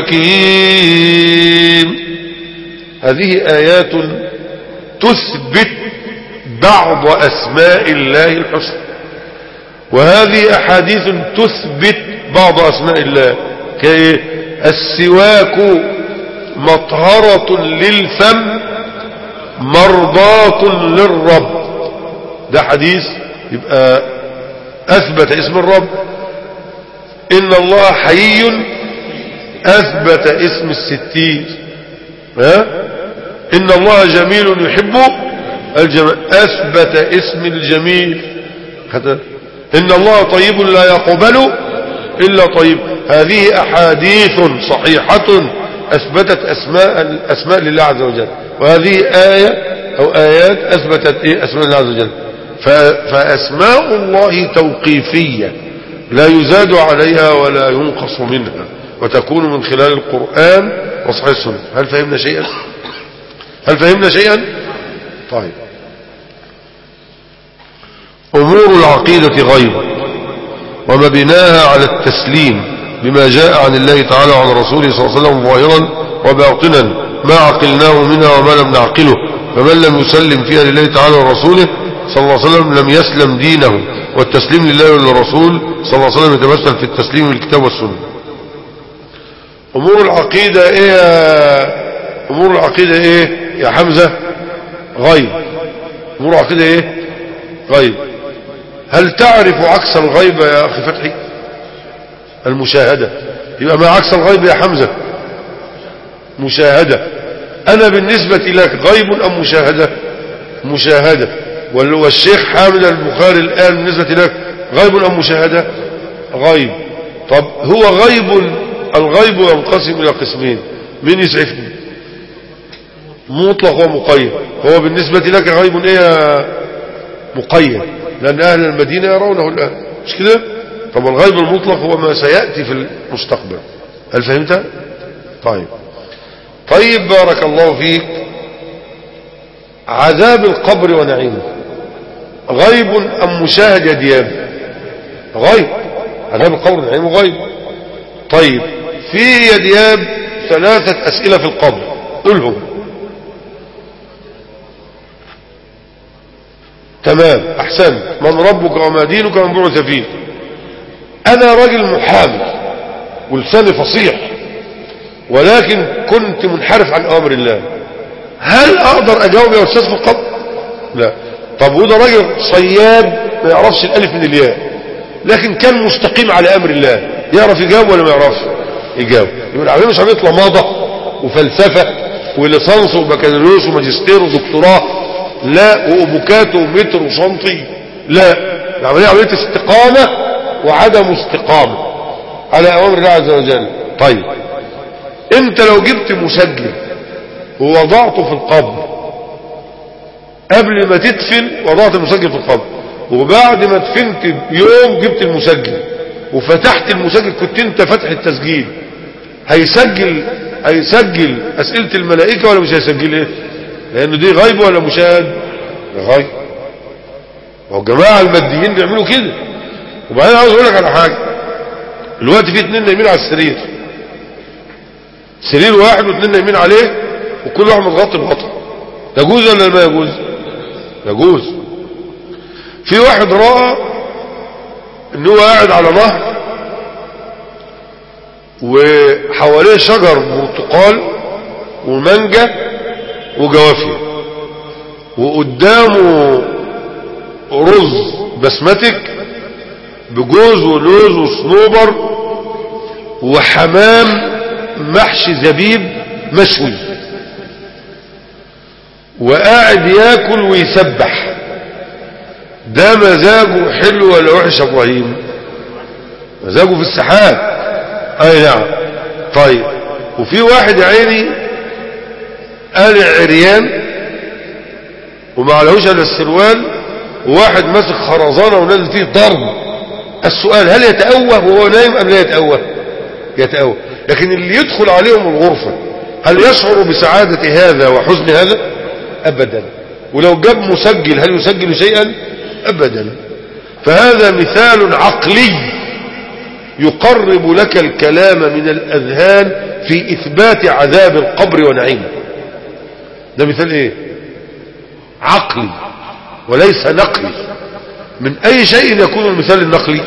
الحكيم. هذه آيات تثبت بعض أسماء الله الحسنى، وهذه أحاديث تثبت بعض أسماء الله، كالسواك مطهرة للفم مرضاة للرب. ده حديث يبقى أثبت اسم الرب. إن الله حيي أثبت اسم الستير. ها؟ إن الله جميل يحب الجمال أثبت اسم الجميل. إن الله طيب لا يقبل إلا طيب. هذه أحاديث صحيحة أثبتت أسماء الأسماء لله عز وجل، وهذه آية أو آيات أثبتت إيه أسماء الله عز وجل. فأسماء الله توقيفية لا يزاد عليها ولا ينقص منها، وتكون من خلال القرآن وصحيح السنة. هل فهمنا شيئا؟ هل فهمنا شيئا؟ طيب. أمور العقيدة غيب، ومبناها على التسليم بما جاء عن الله تعالى وعن رسوله صلى الله عليه وسلم ظاهرا وباطنا ما عقلناه منها وما لم نعقله. فمن لم يسلم فيها لله تعالى ورسوله صلى الله عليه وسلم لم يسلم دينه. والتسليم لله وللرسول صلى الله عليه وسلم يتمثل في التسليم بالكتاب والسنة. أمور العقيدة إيه يا أمور العقيدة إيه يا حمزة؟ غيب. أمور العقيدة إيه؟ غيب. هل تعرف عكس الغيب يا أخي فتحي؟ المشاهدة. يبقى ما عكس الغيب يا حمزة؟ مشاهدة. أنا بالنسبة لك غيب أم مشاهدة؟ مشاهدة. والشيخ حامد البخاري الآن بالنسبة لك غيب أم مشاهدة؟ غيب. طب هو غيب. الغيب ينقسم إلى قسمين، من يسعفني؟ مطلق ومقيد. هو بالنسبة لك غيب إيه؟ مقيد، لأن أهل المدينة يرونه الآن، مش كده؟ طب الغيب المطلق هو ما سيأتي في المستقبل. هل فهمت؟ طيب طيب بارك الله فيك. عذاب القبر ونعيمه غيب أم مشاهد يا دياب؟ غيب. عذاب القبر ونعيمه غيب. طيب في يا دياب ثلاثة أسئلة في القبر، قلهم. تمام، أحسن. من ربك وما دينك ومن بعث فيك؟ أنا راجل محامي ولساني فصيح، ولكن كنت منحرف عن أمر الله. هل أقدر أجاوب يا أستاذ في القبر؟ لا. طب وده راجل صياد ما يعرفش الألف من الياء، لكن كان مستقيم على أمر الله، يعرف يجاوب ولا ما يعرفش؟ يجاوب. يقول العمليه مش عمليه لماضه وفلسفه وليسانس وبكالوريوس وماجستير ودكتوراه، لا، وابوكات ومتر وشنطي، لا، العمليه عمليه استقامه وعدم استقامه على اوامر الله عز وجل. طيب انت لو جبت مسجل ووضعته في القبر، قبل ما تدفن وضعت المسجل في القبر، وبعد ما دفنت بيوم جبت المسجل وفتحت المسجل، كنت انت فتح التسجيل، هيسجل هيسجل اسئلة الملائكة ولا مش هيسجل ايه؟ لان دي غيب ولا مشاهد؟ غيب. والجماعة الماديين بيعملوا كده. وبعدين عاوز اقول لك على حاجة، الوقت فيه اتنين نايمين على السرير، سرير واحد واتنين نايمين عليه وكل واحد متغطي بغطا، يجوز ولا ما يجوز؟ يجوز. في واحد رأى ان هو قاعد على نهر وحواليه شجر برتقال ومانجا وجوافية، وقدامه رز بسمتك بجوز ولوز وصنوبر وحمام محشي زبيب مشوي، وقاعد ياكل ويسبح. ده مزاجه حلو ولا وحش يا ابراهيم؟ مزاجه في السحاب. اي نعم. طيب وفي واحد يا عيني قالع عريان وما عليهوش الا السروال، وواحد ماسك خرزانه ونازل فيه ضرب. السؤال هل يتأوه وهو نايم ام لا يتأوه؟ يتأوه. لكن اللي يدخل عليهم الغرفه هل يشعر بسعاده هذا وحزن هذا؟ ابدا. ولو جاب مسجل هل يسجل شيئا؟ ابدا. فهذا مثال عقلي يقرب لك الكلام من الاذهان في اثبات عذاب القبر ونعيمه. ده مثال ايه؟ عقلي وليس نقلي. من اي شيء يكون المثال النقلي؟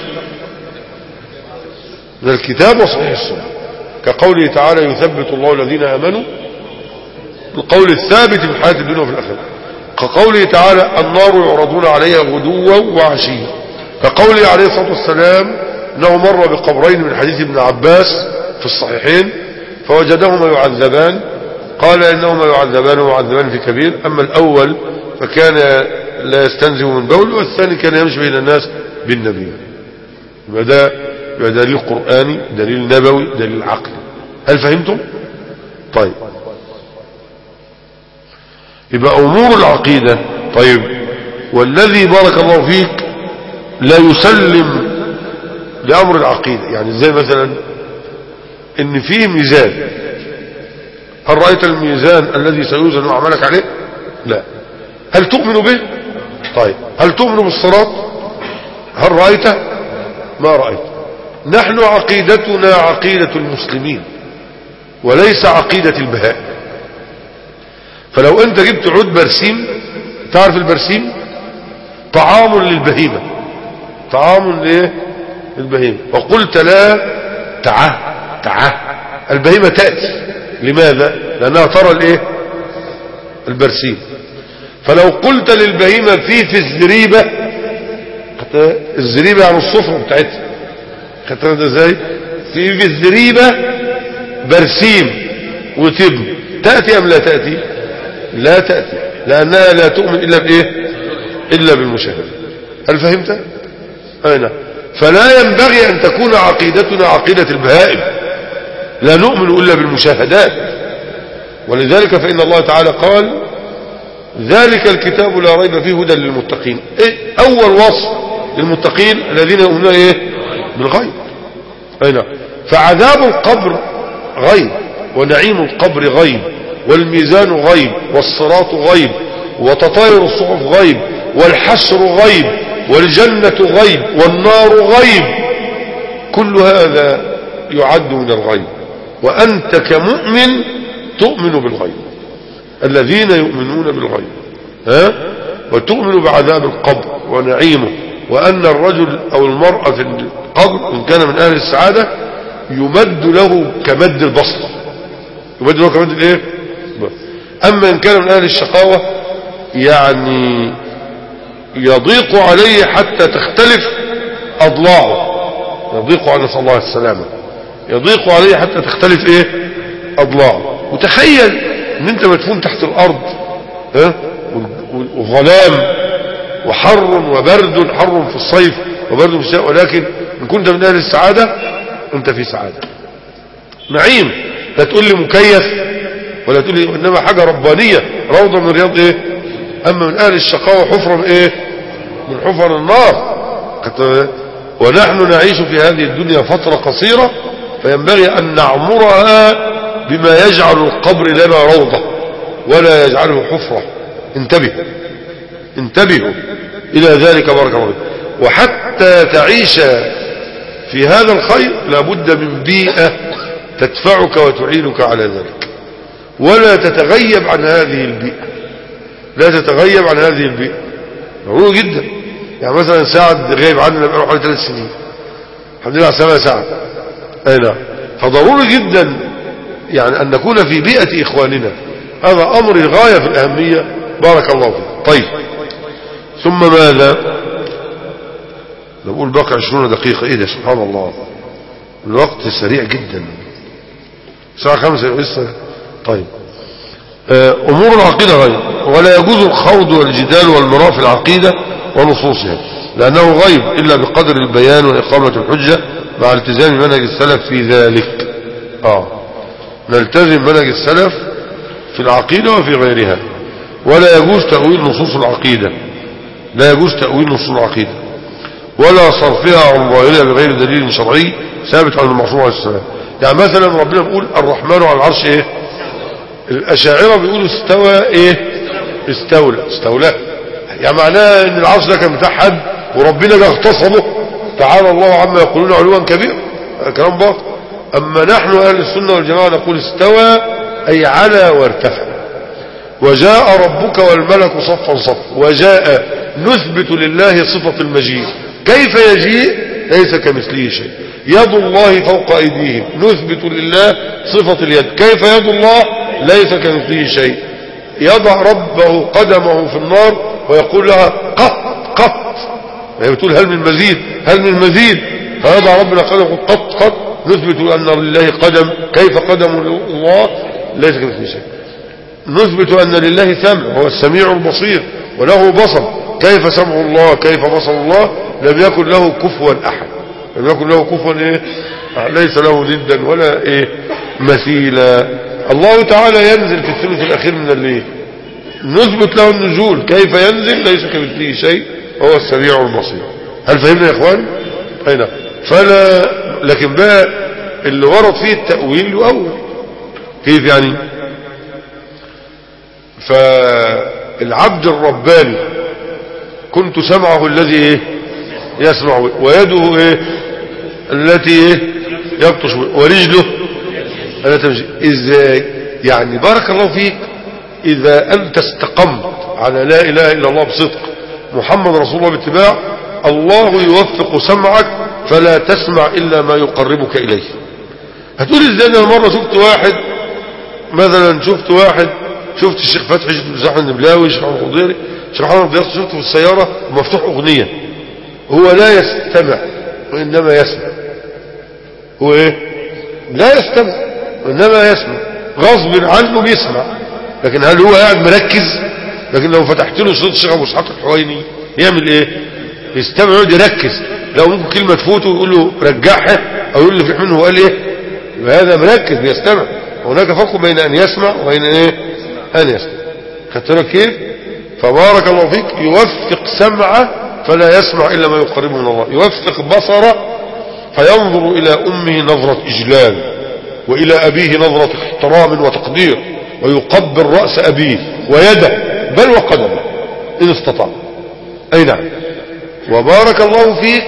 من الكتاب وصحيح السنه، كقوله تعالى يثبت الله الذين امنوا القول الثابت في الحياه الدنيا وفي الاخره، كقوله تعالى النار يعرضون عليها غدوا وعشيا، كقوله عليه الصلاه والسلام انه مر بقبرين من حديث ابن عباس في الصحيحين فوجدهما يعذبان، قال انهما يعذبان ويعذبان في كبير، اما الاول فكان لا يستنزف من بول، والثاني كان يمشي بين الناس بالنبي. يبقى ده يبقى دليل قرآني، دليل نبوي، دليل عقلي. هل فهمتم؟ طيب يبقى امور العقيدة. طيب والذي بارك الله فيك لا يسلم لامر العقيدة، يعني ازاي؟ مثلا ان فيه ميزان، هل رأيت الميزان الذي سيوزن عملك عليه؟ لا. هل تؤمن به؟ طيب هل تؤمن بالصراط؟ هل رأيته؟ ما رأيت. نحن عقيدتنا عقيدة المسلمين وليس عقيدة البهائم. فلو انت جبت عود برسيم، تعرف البرسيم طعام للبهيمة، طعام ليه؟ للبهيمة، وقلت لا تعه تعه البهيمة تأتي. لماذا؟ لأنها ترى الايه؟ البرسيم. فلو قلت للبهيمة في في الزريبة، الزريبة عن الصفر بتاعتها، خدت ده ازاي؟ في في الزريبة برسيم وتبن، تأتي ام لا تأتي؟ لا تأتي، لأنها لا تؤمن إلا بإيه؟ إلا بالمشاهدة. هل فهمت؟ أين؟ فلا ينبغي أن تكون عقيدتنا عقيدة البهائم، لا نؤمن إلا بالمشاهدات. ولذلك فإن الله تعالى قال ذلك الكتاب لا ريب فيه هدى للمتقين. إيه؟ أول وصف للمتقين الذين يؤمنون إيه؟ بالغيب. أين؟ فعذاب القبر غيب، ونعيم القبر غيب، والميزان غيب، والصراط غيب، وتطاير الصحف غيب، والحشر غيب، والجنة غيب، والنار غيب. كل هذا يعد من الغيب، وأنت كمؤمن تؤمن بالغيب. الذين يؤمنون بالغيب، ها؟ وتؤمن بعذاب القبر ونعيمه، وأن الرجل أو المرأة في القبر إن كان من أهل السعادة يمد له كمد البصر، يمد له كمد الايه؟ أما إن كان من أهل الشقاوة يعني يضيق عليه حتى تختلف أضلاعه، يضيق عليه، نسأل الله السلامة. يضيق عليه حتى تختلف ايه اضلاعه. وتخيل ان انت مدفون تحت الارض، ها، وظلام وحر وبرد، حر في الصيف وبرد في الشتاء، ولكن ان كنت من اهل السعادة انت في سعادة نعيم. لا تقول لي مكيف ولا تقول لي، انما حاجة ربانية، روضة من رياض ايه. اما من اهل الشقاوة حفرة من ايه، من حفر النار. ونحن نعيش في هذه الدنيا فترة قصيرة، فينبغي ان نعمرها بما يجعل القبر لنا روضة ولا يجعله حفرة. انتبه انتبهوا الى ذلك بارك الله. وحتى تعيش في هذا الخير لابد من بيئة تدفعك وتعينك على ذلك، ولا تتغيب عن هذه البيئة، لا تتغيب عن هذه البيئة. ضروري جدا. يعني مثلا سعد غايب عننا بقاله حوالي ثلاث سنين، الحمد لله على السلامة يا سعد. اي نعم. فضروري جدا يعني ان نكون في بيئة اخواننا، هذا امر غاية في الاهمية بارك الله فيك. طيب ثم ماذا؟ نقول باقي عشرون دقيقة. ايه ده سبحان الله، الوقت سريع جدا، الساعة خمسة لسه. طيب امور العقيدة غيب، ولا يجوز الخوض والجدال والمراء في العقيدة ونصوصها، لانه غيب الا بقدر البيان واقامة الحجة مع التزام منهج السلف في ذلك. اه نلتزم منهج السلف في العقيدة وفي غيرها. ولا يجوز تأويل نصوص العقيدة، لا يجوز تأويل نصوص العقيدة ولا صرفها عن ظاهرها بغير دليل شرعي ثابت عن المعصوم عليه السلام. يعني مثلا ربنا بيقول الرحمن على العرش ايه، الاشاعرة بيقولوا استوى ايه، استولى استولى، يعني معناه ان العرش ده كان بتاع حد وربنا ده اغتصبه، تعالى الله عما يقولون علوا كبير، كلام باطل. اما نحن اهل السنة والجماعة نقول استوى اي على وارتفع. وجاء ربك والملك صفا صفا، وجاء نثبت لله صفة المجيء. كيف يجيء؟ ليس كمثله شيء. يد الله فوق ايديهم، نثبت لله صفة اليد. كيف يد الله؟ ليس كمثله شيء. يضع ربه قدمه في النار ويقول لها قط قط، يعني بتقول هل من مزيد هل من مزيد، فيضع ربنا قدمه قط قط. نثبت ان لله قدم، كيف قدم الله؟ ليس كمثله شيء. نثبت ان لله سمع، هو السميع البصير، وله بصر. كيف سمع الله؟ كيف بصر الله؟ لم يكن له كفوا احد، لم يكن له كفوا ايه، ليس له ضدا ولا ايه مثيلا. الله تعالى ينزل في الثلث الاخير من الليل، نثبت له النزول. كيف ينزل؟ ليس كمثله شيء، وهو السميع البصير. هل فهمنا يا اخوان؟ اي نعم. فلا، لكن بقى اللي ورد فيه التأويل يؤول. كيف يعني؟ فالعبد الرباني كنت سمعه الذي ايه يسمع، ويده ايه التي ايه يبطش، ورجله التي تمشي. ازاي يعني؟ بارك الله فيك، اذا انت استقمت على لا اله الا الله بصدق، محمد رسول الله باتباع، الله يوفق سمعك فلا تسمع الا ما يقربك اليه. هتقول ازاي؟ انا مره شفت واحد مثلا، شفت واحد شفت الشيخ فتحي، شفت الشيخ احمد النبلاوي، الشيخ محمد الخضيري، الشيخ محمد الضياط، شفته في السيارة مفتوح اغنية، هو لا يستمع وانما يسمع. هو ايه؟ لا يستمع وانما يسمع، غصب عنه بيسمع. لكن هل هو قاعد مركز؟ لكن لو فتحت له صوت الشيخ ابو اسحاق الحويني يعمل ايه؟ يستمع، يقعد يركز. لو ممكن كلمة تفوته يقول له رجعها، او يقول له في منه هو قال ايه، هذا مركز بيستمع. هناك فرق بين ان يسمع وبين ايه ان يسمع. خدت بالك كيف؟ فبارك الله فيك، يوفق سمعه فلا يسمع الا ما يقربه من الله، يوفق بصره فينظر الى امه نظرة اجلال، والى ابيه نظرة احترام وتقدير، ويقبل رأس ابيه ويده بل وقدمه ان استطاع. اي نعم. وبارك الله فيك،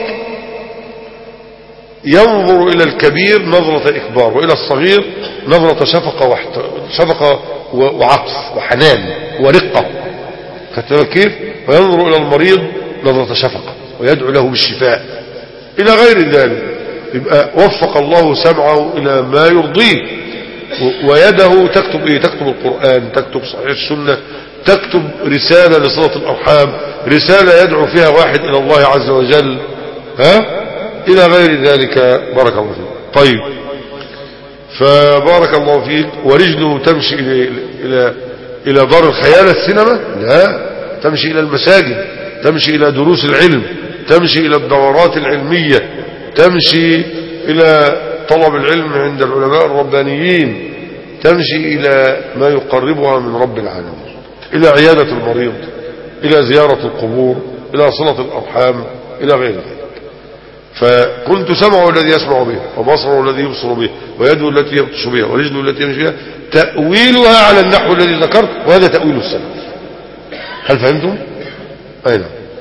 ينظر الى الكبير نظرة اكبار، والى الصغير نظرة شفقة وحت... شفقة وعطف وحنان ورقة. خدت بالك كيف؟ وينظر الى المريض نظرة شفقة ويدعو له بالشفاء الى غير ذلك. يبقى وفق الله سمعه الى ما يرضيه، ويده تكتب ايه؟ تكتب القرآن، تكتب صحيح السنة، تكتب رسالة لصلة الارحام، رسالة يدعو فيها واحد الى الله عز وجل، ها، الى غير ذلك. بارك الله فيك. طيب فبارك الله فيك، ورجله تمشي إلى, إلى, إلى دار الخيال السينما؟ لا، تمشي إلى المساجد، تمشي إلى دروس العلم، تمشي إلى الدورات العلمية، تمشي إلى طلب العلم عند العلماء الربانيين، تمشي إلى ما يقربها من رب العالمين، إلى عيادة المريض، إلى زيارة القبور، إلى صلة الأرحام، إلى غير ذلك. فكنت سمعه الذي يسمع به، وبصره الذي يبصر به، ويده التي يبطش بها، ورجله التي يمشي بها، تأويلها على النحو الذي ذكرت، وهذا تأويل السلف. هل فهمتم؟ أين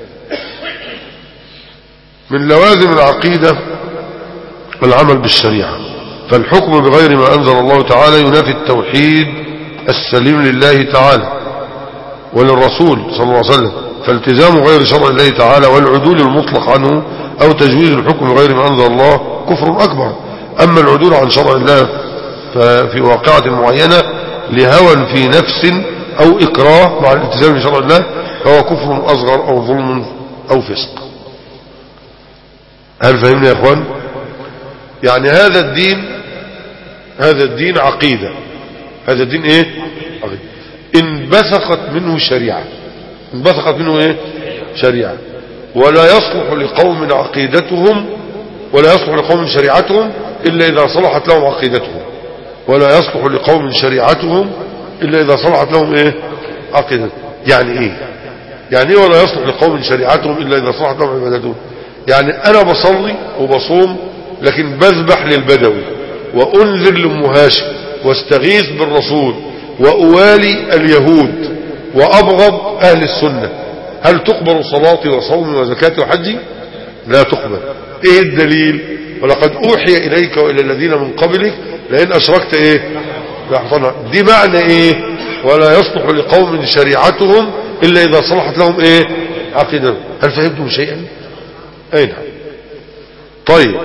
من لوازم العقيدة العمل بالشريعة، فالحكم بغير ما أنزل الله تعالى ينافي التوحيد السليم لله تعالى وللرسول صلى الله عليه وسلم، فالتزام غير شرع الله تعالى والعدول المطلق عنه أو تجويز الحكم بغير ما أنزل الله كفر أكبر. أما العدول عن شرع الله ففي واقعة معينة لهوى في نفس أو إكراه مع الالتزام بشرع الله فهو كفر أصغر أو ظلم أو فسق. هل فهمنا يا إخوان؟ يعني هذا الدين هذا الدين عقيدة، هذا الدين إيه؟ عقيدة. انبثقت منه شريعة، انبثقت منه إيه؟ شريعة، ولا يصلح لقوم عقيدتهم ولا يصلح لقوم شريعتهم إلا إذا صلحت لهم عقيدتهم، ولا يصلح لقوم شريعتهم إلا إذا صلحت لهم إيه؟ عقيدتهم. يعني إيه؟ يعني إيه ولا يصلح لقوم شريعتهم إلا إذا صلحت لهم عبادتهم؟ يعني أنا بصلي وبصوم لكن بذبح للبدوي وأنذر لأم هاشم واستغيث بالرسول وأوالي اليهود وأبغض أهل السنة، هل تقبل صلاتي وصومي وزكاتي وحجي؟ لا تقبل. إيه الدليل؟ ولقد أوحي إليك وإلى الذين من قبلك لئن أشركت إيه؟ دي معنى إيه؟ ولا يصلح لقوم شريعتهم إلا إذا صلحت لهم إيه؟ عقيدتهم. هل فهمتم شيئا؟ أين؟ طيب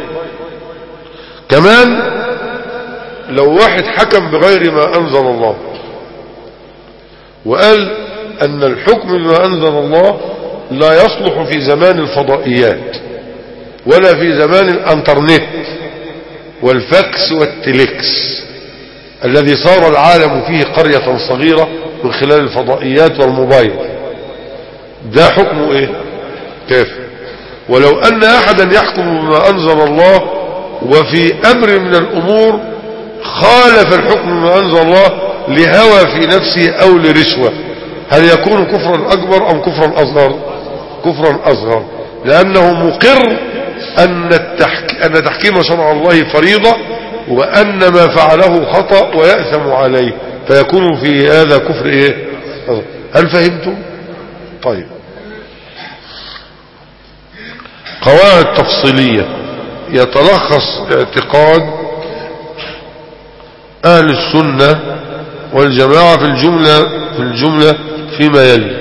كمان لو واحد حكم بغير ما أنزل الله وقال أن الحكم بما أنزل الله لا يصلح في زمان الفضائيات ولا في زمان الانترنت والفاكس والتليكس الذي صار العالم فيه قرية صغيرة من خلال الفضائيات والموبايل، ده حكمه ايه؟ كافر. ولو ان احدا يحكم بما انزل الله وفي امر من الامور خالف الحكم بما انزل الله لهوى في نفسه او لرشوة، هل يكون كفرا اكبر ام كفرا اصغر؟ كفرا اصغر، لانه مقر ان التحك... ان تحكيم شرع الله فريضة وان ما فعله خطأ ويأثم عليه، فيكون في هذا كفر ايه؟ أصغر. هل فهمتم؟ طيب قواعد تفصيلية يتلخص اعتقاد اهل السنة والجماعة في الجملة في الجملة فيما يلي: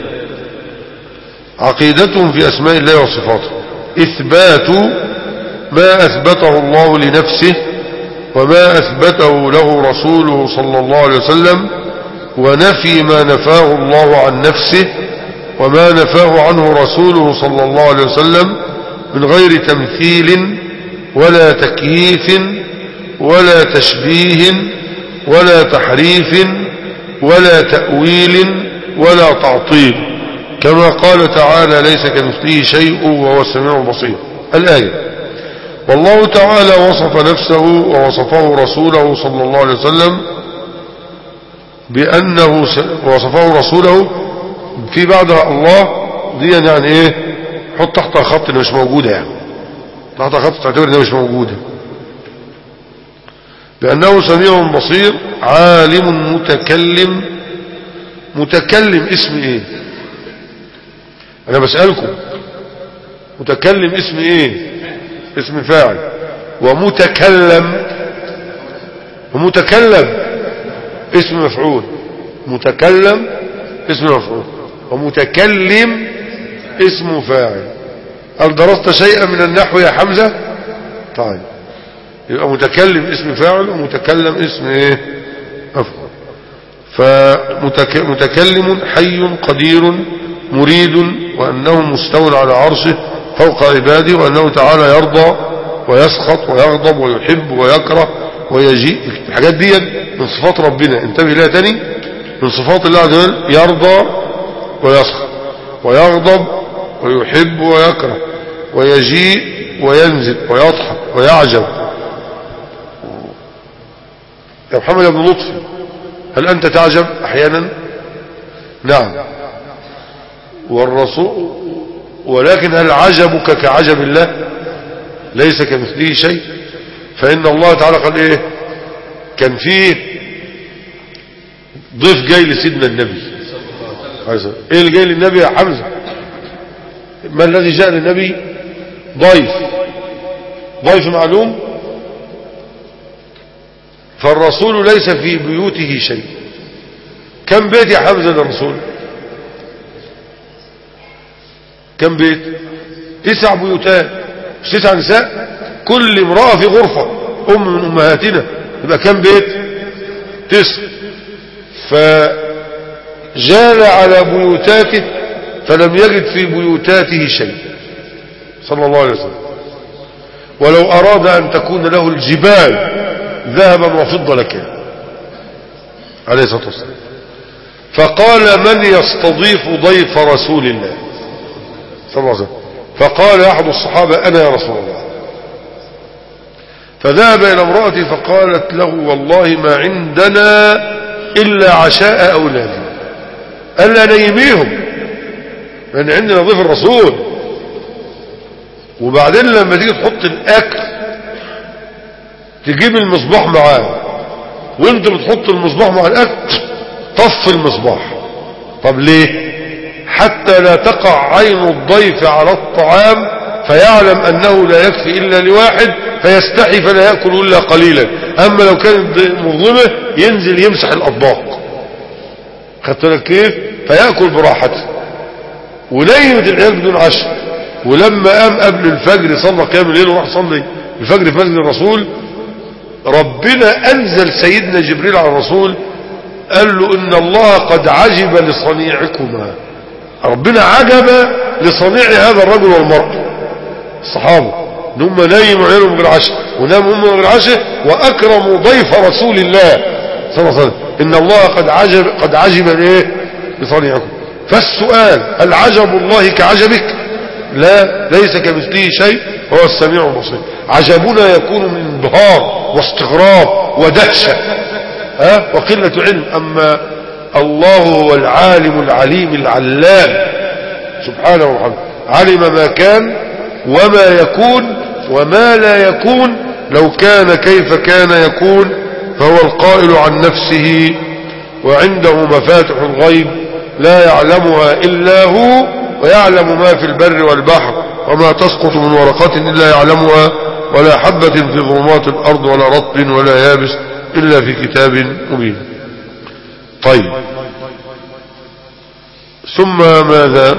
عقيدتهم في اسماء الله وصفاته، اثبات ما اثبته الله لنفسه وما اثبته له رسوله صلى الله عليه وسلم، ونفي ما نفاه الله عن نفسه وما نفاه عنه رسوله صلى الله عليه وسلم من غير تمثيل ولا تكييف ولا تشبيه ولا تحريف ولا تأويل ولا تعطيل، كما قال تعالى: ليس كمثله شيء وهو السميع البصير. الآية. والله تعالى وصف نفسه ووصفه رسوله صلى الله عليه وسلم بأنه س... وصفه رسوله في بعدها الله دي يعني ايه؟ حط تحتها خط اللي مش موجودة، يعني تحتها خط تعتبر انها مش موجودة. بأنه سميع بصير عالم متكلم. متكلم اسم ايه؟ انا بسألكم، متكلم اسم ايه؟ اسم فاعل. ومتكلم ومتكلم اسم مفعول. متكلم اسم مفعول ومتكلم اسم فاعل. هل درست شيئا من النحو يا حمزة؟ طيب يبقى متكلم اسم فاعل ومتكلم اسم ايه؟ مفعول. فمتكلم حي قدير مريد، وأنه مستول على عرشه فوق عباده، وأنه تعالى يرضى ويسخط ويغضب ويحب ويكره ويجيء. الحاجات دي من صفات ربنا، انتبه لها تاني، من صفات الله عز وجل. يرضى ويسخط ويغضب ويحب ويكره ويجيء وينزل ويضحك ويعجب. يا محمد بن لطفي، هل أنت تعجب أحيانا؟ نعم. والرسول، ولكن هل عجبك كعجب الله؟ ليس كمثله شيء. فإن الله تعالى قال إيه؟ كان فيه ضيف جاي لسيدنا النبي، إيه اللي جاي للنبي يا حمزة؟ ما الذي جاء للنبي؟ ضيف، ضيف معلوم. فالرسول ليس في بيوته شيء. كم بيت يا حمزة للرسول؟ كم بيت؟ تسع بيوتات، مش تسع نساء؟ كل امرأة في غرفة، أم من أمهاتنا، يبقى كم بيت؟ تسع. فجال على بيوتاته فلم يجد في بيوتاته شيء صلى الله عليه وسلم. ولو أراد أن تكون له الجبال ذهبا وفضة لكان عليه الصلاة والسلام. فقال من يستضيف ضيف رسول الله صلى الله عليه وسلم؟ فقال أحد الصحابة أنا يا رسول الله. فذهب إلى امرأتي فقالت له والله ما عندنا إلا عشاء أولادي، ألا نيميهم لأن عندنا ضيف الرسول. وبعدين لما تيجي تحط الأكل تجيب المصباح معاه، وانت بتحط المصباح مع الأكل طف المصباح. طب ليه؟ حتى لا تقع عين الضيف على الطعام فيعلم أنه لا يكفي إلا لواحد فيستحي فلا يأكل إلا قليلا. أما لو كانت مظلمة ينزل يمسح الأطباق، خدت لك كيف؟ فيأكل براحته. ونيمت العيال بدون عشاء. ولما قام قبل الفجر صلى قيام الليل وراح صلي الفجر في مسجد الرسول، ربنا أنزل سيدنا جبريل على الرسول قال له إن الله قد عجب لصنيعكما. ربنا عجب لصنيع هذا الرجل والمرأة الصحابة، ان هم نايموا عيالهم غير عشاء وناموا هم غير عشاء واكرموا ضيف رسول الله صلى الله عليه وسلم. ان الله قد عجب قد عجب لايه؟ لصنيعكم. فالسؤال هل عجب الله كعجبك؟ لا، ليس كمثله شيء هو السميع البصير. عجبنا يكون من انبهار واستغراب ودهشة ها وقلة علم. اما الله هو العالم العليم العلام سبحانه وتعالى، علم ما كان وما يكون وما لا يكون. لو كان كيف كان يكون. فهو القائل عن نفسه وعنده مفاتح الغيب لا يعلمها إلا هو ويعلم ما في البر والبحر وما تسقط من ورقة إلا يعلمها ولا حبة في ظلمات الأرض ولا رطب ولا يابس إلا في كتاب مبين. طيب، ثم ماذا؟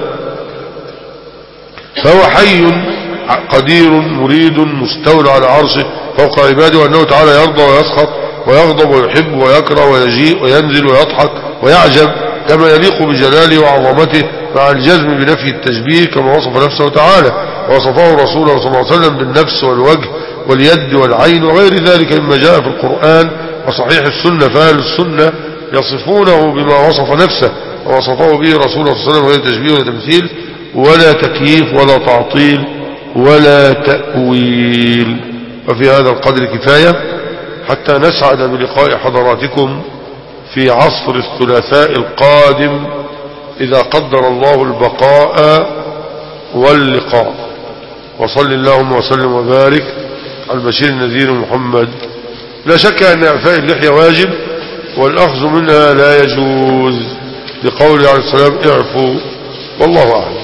فهو حي قدير مريد مستولى على عرشه فوق عباده، وأنه تعالى يرضى ويسخط ويغضب ويحب ويكره ويجيء وينزل ويضحك ويعجب كما يليق بجلاله وعظمته، مع الجزم بنفي التشبيه كما وصف نفسه تعالى ووصفه رسوله صلى الله عليه وسلم بالنفس والوجه واليد والعين وغير ذلك مما جاء في القرآن وصحيح السنة. فأهل السنة يصفونه بما وصف نفسه ووصفه به رسوله صلى الله عليه وسلم، غير تشبيه ولا تمثيل ولا تكييف ولا تعطيل ولا تأويل. وفي هذا القدر كفاية حتى نسعد بلقاء حضراتكم في عصر الثلاثاء القادم إذا قدر الله البقاء واللقاء. وصل اللهم وسلم وبارك على البشير النذير محمد. لا شك أن إعفاء اللحية واجب والأخذ منها لا يجوز، لقول عليه السلام اعفوا، والله أعلم.